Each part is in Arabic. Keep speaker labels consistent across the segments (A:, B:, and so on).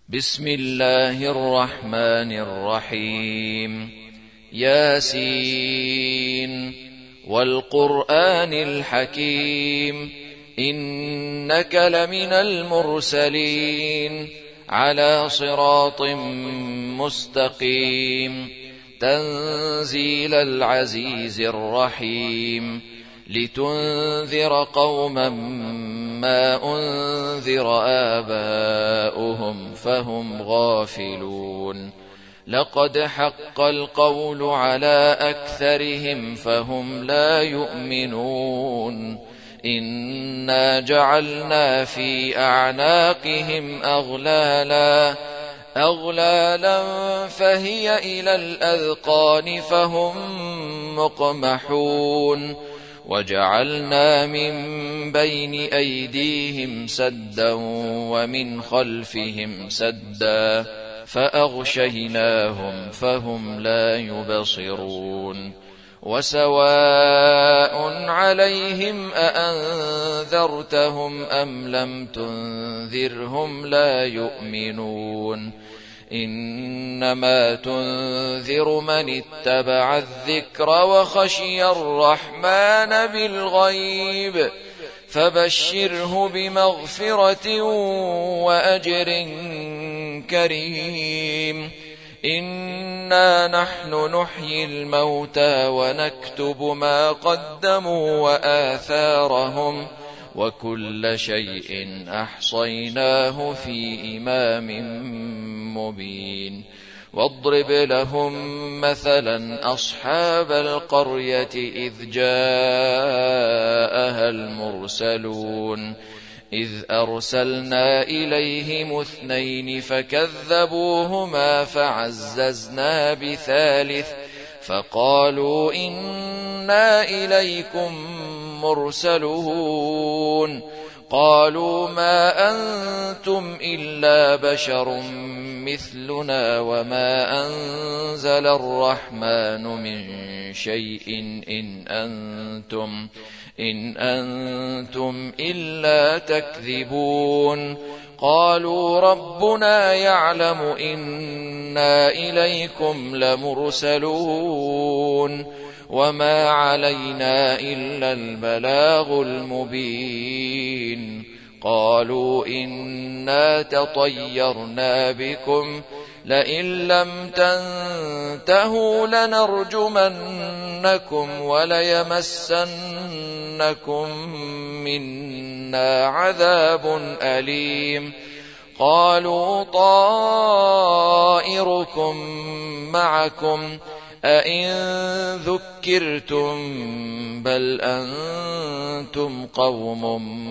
A: بسم الله الرحمن الرحيم. ياسين والقرآن الحكيم إنك لمن المرسلين على صراط مستقيم تنزيل العزيز الرحيم لتنذر قوما ما أنذر آباؤهم فهم غافلون لقد حق القول على أكثرهم فهم لا يؤمنون إنا جعلنا في أعناقهم أغلالا فهي إلى الأذقان فهم مقمحون وجعلنا من بين أيديهم سدا ومن خلفهم سدا فأغشيناهم فهم لا يبصرون وسواء عليهم أأنذرتهم أم لم تنذرهم لا يؤمنون إنما تنذر من اتبع الذكر وخشي الرحمن بالغيب فبشره بمغفرة وأجر كريم إنا نحن نحيي الموتى ونكتب ما قدموا وآثارهم وكل شيء أحصيناه في إمام مبين واضرب لهم مثلا أصحاب القرية إذ جاءها المرسلون إذ أرسلنا إليهم 2 فكذبوهما فعززنا ب3 فقالوا إنا إليكم مرسلون قالوا ما أنتم إلا بشر مثلنا وما أنزل الرحمن من شيء إن أنتم إلا تكذبون قالوا ربنا يعلم إنا إليكم لمرسلون وما علينا إلا البلاغ المبين قالوا إنا تطيرنا بكم لئن لم تنتهوا لنرجمنكم وليمسنكم منا عذاب أليم قالوا طائركم معكم أئن ذكرتم بل أنتم قوم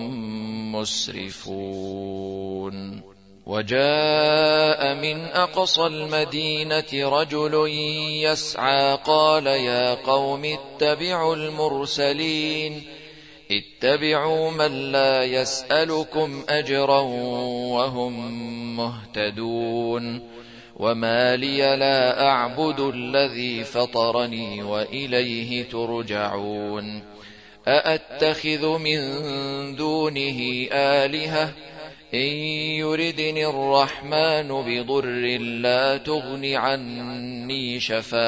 A: مسرفون وجاء من أقصى المدينة رجل يسعى قال يا قوم اتبعوا المرسلين اتبعوا من لا يسألكم أجرا وهم مهتدون وما لي لا أعبد الذي فطرني وإليه ترجعون أأتخذ من دونه آلهة إن يردني الرحمن بضر لا تغن عني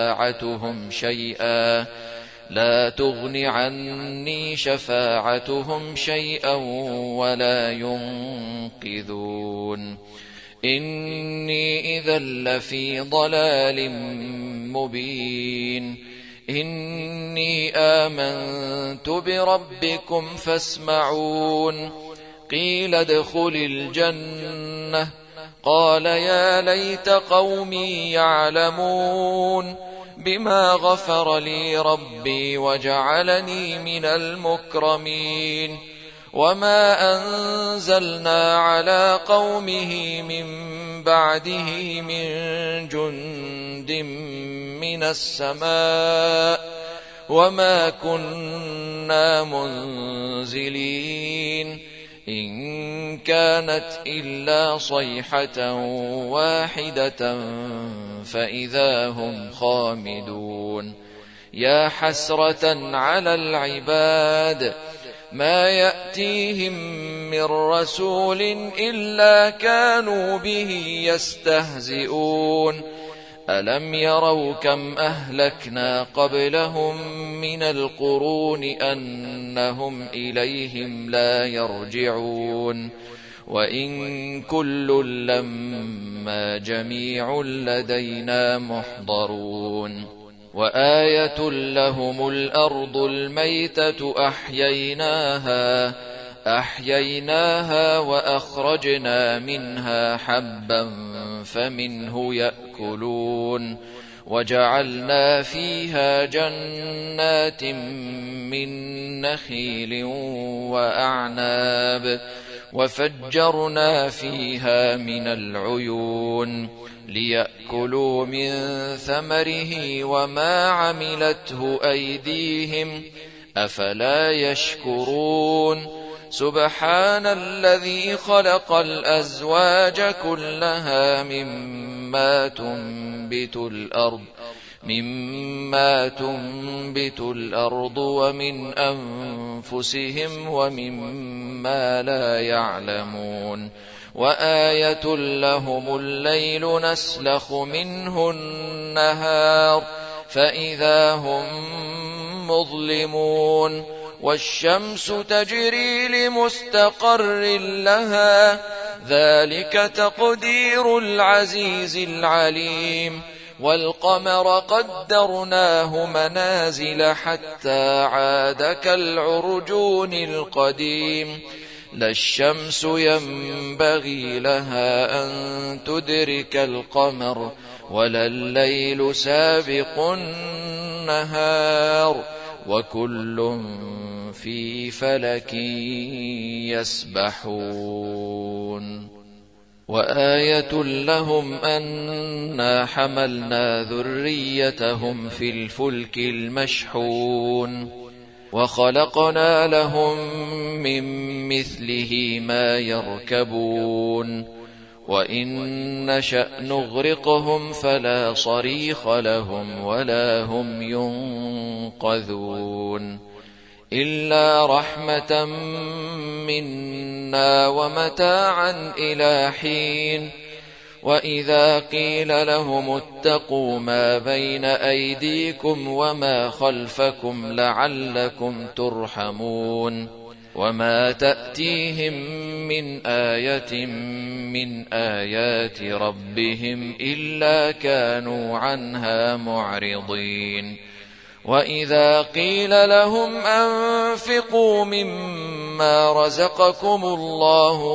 A: شفاعتهم شيئا ولا ينقذون إني إذا لفي ضلال مبين إني آمنت بربكم فاسمعون قيل ادخل الجنة قال يا ليت قومي يعلمون بما غفر لي ربي وجعلني من المكرمين وما أنزلنا على قومه من بعده من جند من السماء وما كنا منزلين إن كانت إلا صيحة واحدة فإذا هم خامدون يا حسرة على العباد ما يأتيهم من رسول إلا كانوا به يستهزئون ألم يروا كم أهلكنا قبلهم من القرون أنهم إليهم لا يرجعون وإن كل لما جميع لدينا محضرون وآية لهم الأرض الميتة أحييناها وأخرجنا منها حبا فمنه يأكلون وجعلنا فيها جنات من نخيل وأعناب وفجرنا فيها من العيون ليأكلوا من ثمره وما عملته أيديهم أفلا يشكرون سبحان الذي خلق الأزواج كلها مما تنبت الأرض ومن أنفسهم ومما لا يعلمون وآية لهم الليل نسلخ منه النهار فإذا هم مظلمون والشمس تجري لمستقر لها ذلك تقدير العزيز العليم والقمر قدرناه منازل حتى عاد كالعرجون القديم لا الشمس ينبغي لها أن تدرك القمر ولا الليل سابق النهار وكل في فلك يسبحون وآية لهم أنا حملنا ذريتهم في الفلك المشحون وخلقنا لهم من مثله ما يركبون وإن نشأ نغرقهم فلا صريخ لهم ولا هم ينقذون إلا رحمة منا ومتاعا إلى حين وإذا قيل لهم اتقوا ما بين أيديكم وما خلفكم لعلكم ترحمون وما تأتيهم من آية من آيات ربهم إلا كانوا عنها معرضين وإذا قيل لهم أنفقوا مما رزقكم الله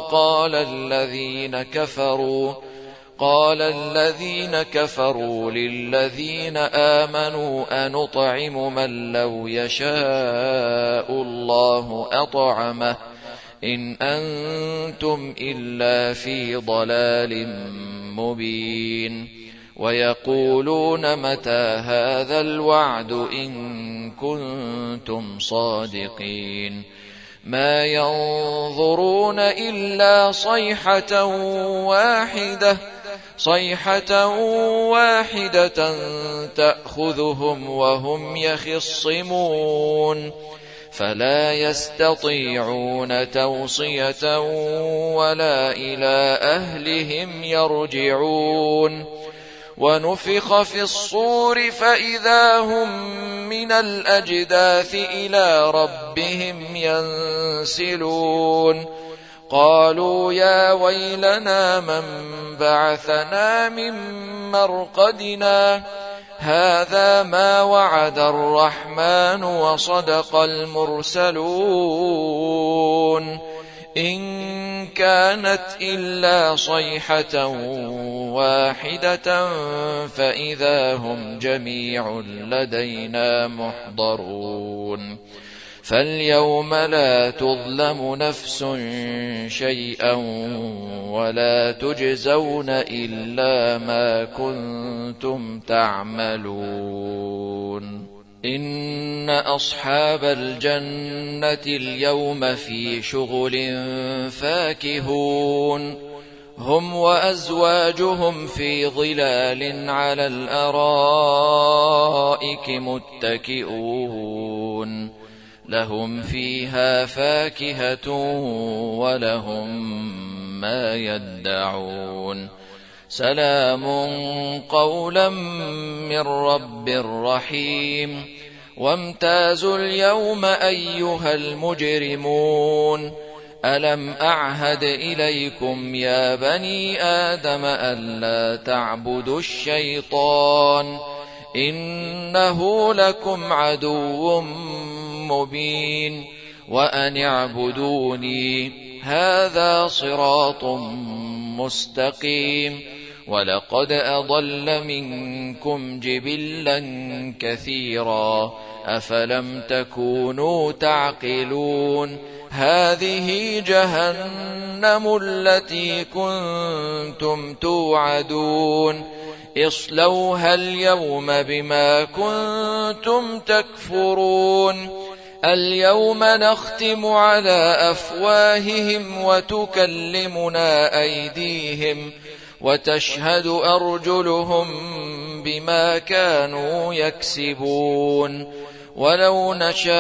A: قال الذين كفروا للذين آمنوا أنطعم من لو يشاء الله أطعمه إن أنتم إلا في ضلال مبين ويقولون متى هذا الوعد إن كنتم صادقين ما ينظرون إلا صيحة واحدة تأخذهم وهم يخصمون فلا يستطيعون توصية ولا إلى أهلهم يرجعون ونفخ في الصور فإذا هم من الأجداث إلى ربهم ينسلون قالوا يا ويلنا من بعثنا من مرقدنا هذا ما وعد الرحمن وصدق المرسلون إن كانت إلا صيحة واحدة فإذا هم جميع لدينا محضرون فاليوم لا تظلم نفس شيئا ولا تجزون إلا ما كنتم تعملون إن أصحاب الجنة اليوم في شغل فاكهون هم وأزواجهم في ظلال على الأرائك متكئون لهم فيها فاكهة ولهم ما يدعون سلام قولا من رب رحيم وامتازوا اليوم أيها المجرمون ألم أعهد إليكم يا بني آدم ألا تعبدوا الشيطان إنه لكم عدو مبين وأن اعبدوني هذا صراط مستقيم ولقد أضل منكم جبلا كثيرا أفلم تكونوا تعقلون هذه جهنم التي كنتم توعدون اصلوها اليوم بما كنتم تكفرون اليوم نختم على أفواههم وتكلمنا أيديهم وتشهد أرجلهم بما كانوا يكسبون ولو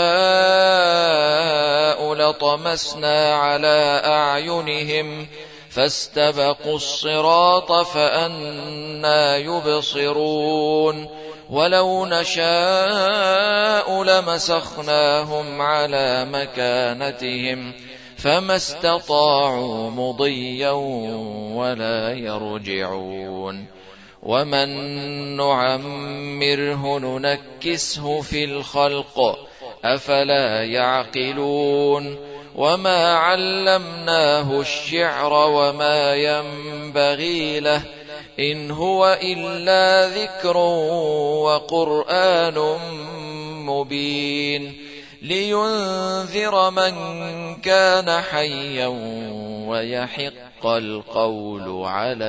A: نشاء لطمسنا على أعينهم فاستبقوا الصراط فأنى يبصرون ولو نشاء لمسخناهم على مكانتهم فما استطاعوا مضيا ولا يرجعون ومن نعمره ننكسه في الخلق أفلا يعقلون وما علمناه الشعر وما ينبغي له إن هو إلا ذكر وقرآن مبين لينذر من كان حيا ويحق القول على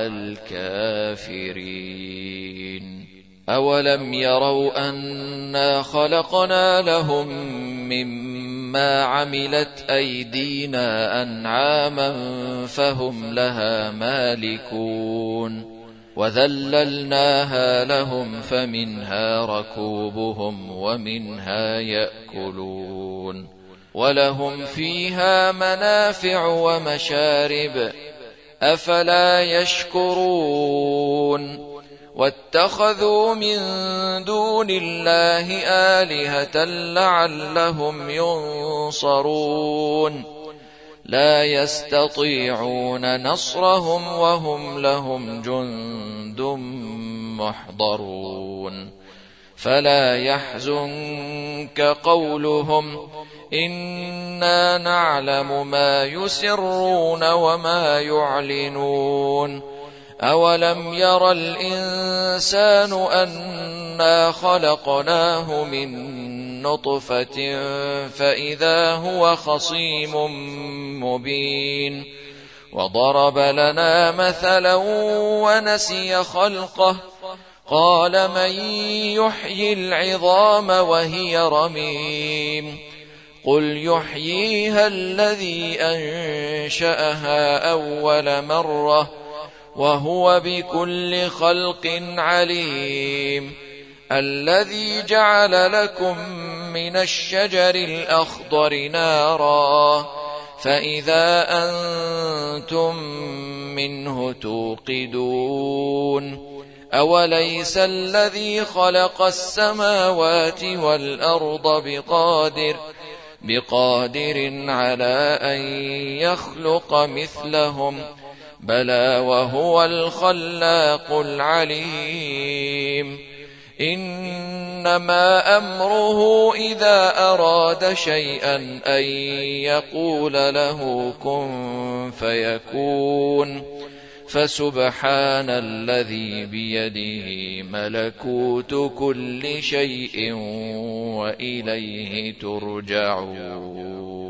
A: الكافرين أولم يروا أنا خلقنا لهم مما عملت أيدينا أنعاما فهم لها مالكون وذللناها لهم فمنها ركوبهم ومنها يأكلون ولهم فيها منافع ومشارب أفلا يشكرون واتخذوا من دون الله آلهة لعلهم ينصرون لا يستطيعون نصرهم وهم لهم جند محضرون فلا يحزنك قولهم إنا نعلم ما يسرون وما يعلنون أولم ير الإنسان أنا خلقناه من نطفة فإذا هو خصيم مبين وضرب لنا مثلا ونسي خلقه قال من يحيي العظام وهي رميم قل يحييها الذي أنشأها أول مرة وهو بكل خلق عليم الذي جعل لكم من الشجر الأخضر نارا فإذا أنتم منه توقدون أوليس الذي خلق السماوات والأرض بقادر على أن يخلق مثلهم بلى وهو الخلاق العليم إنما أمره إذا أراد شيئا أن يقول له كن فيكون فسبحان الذي بيده ملكوت كل شيء وإليه ترجعون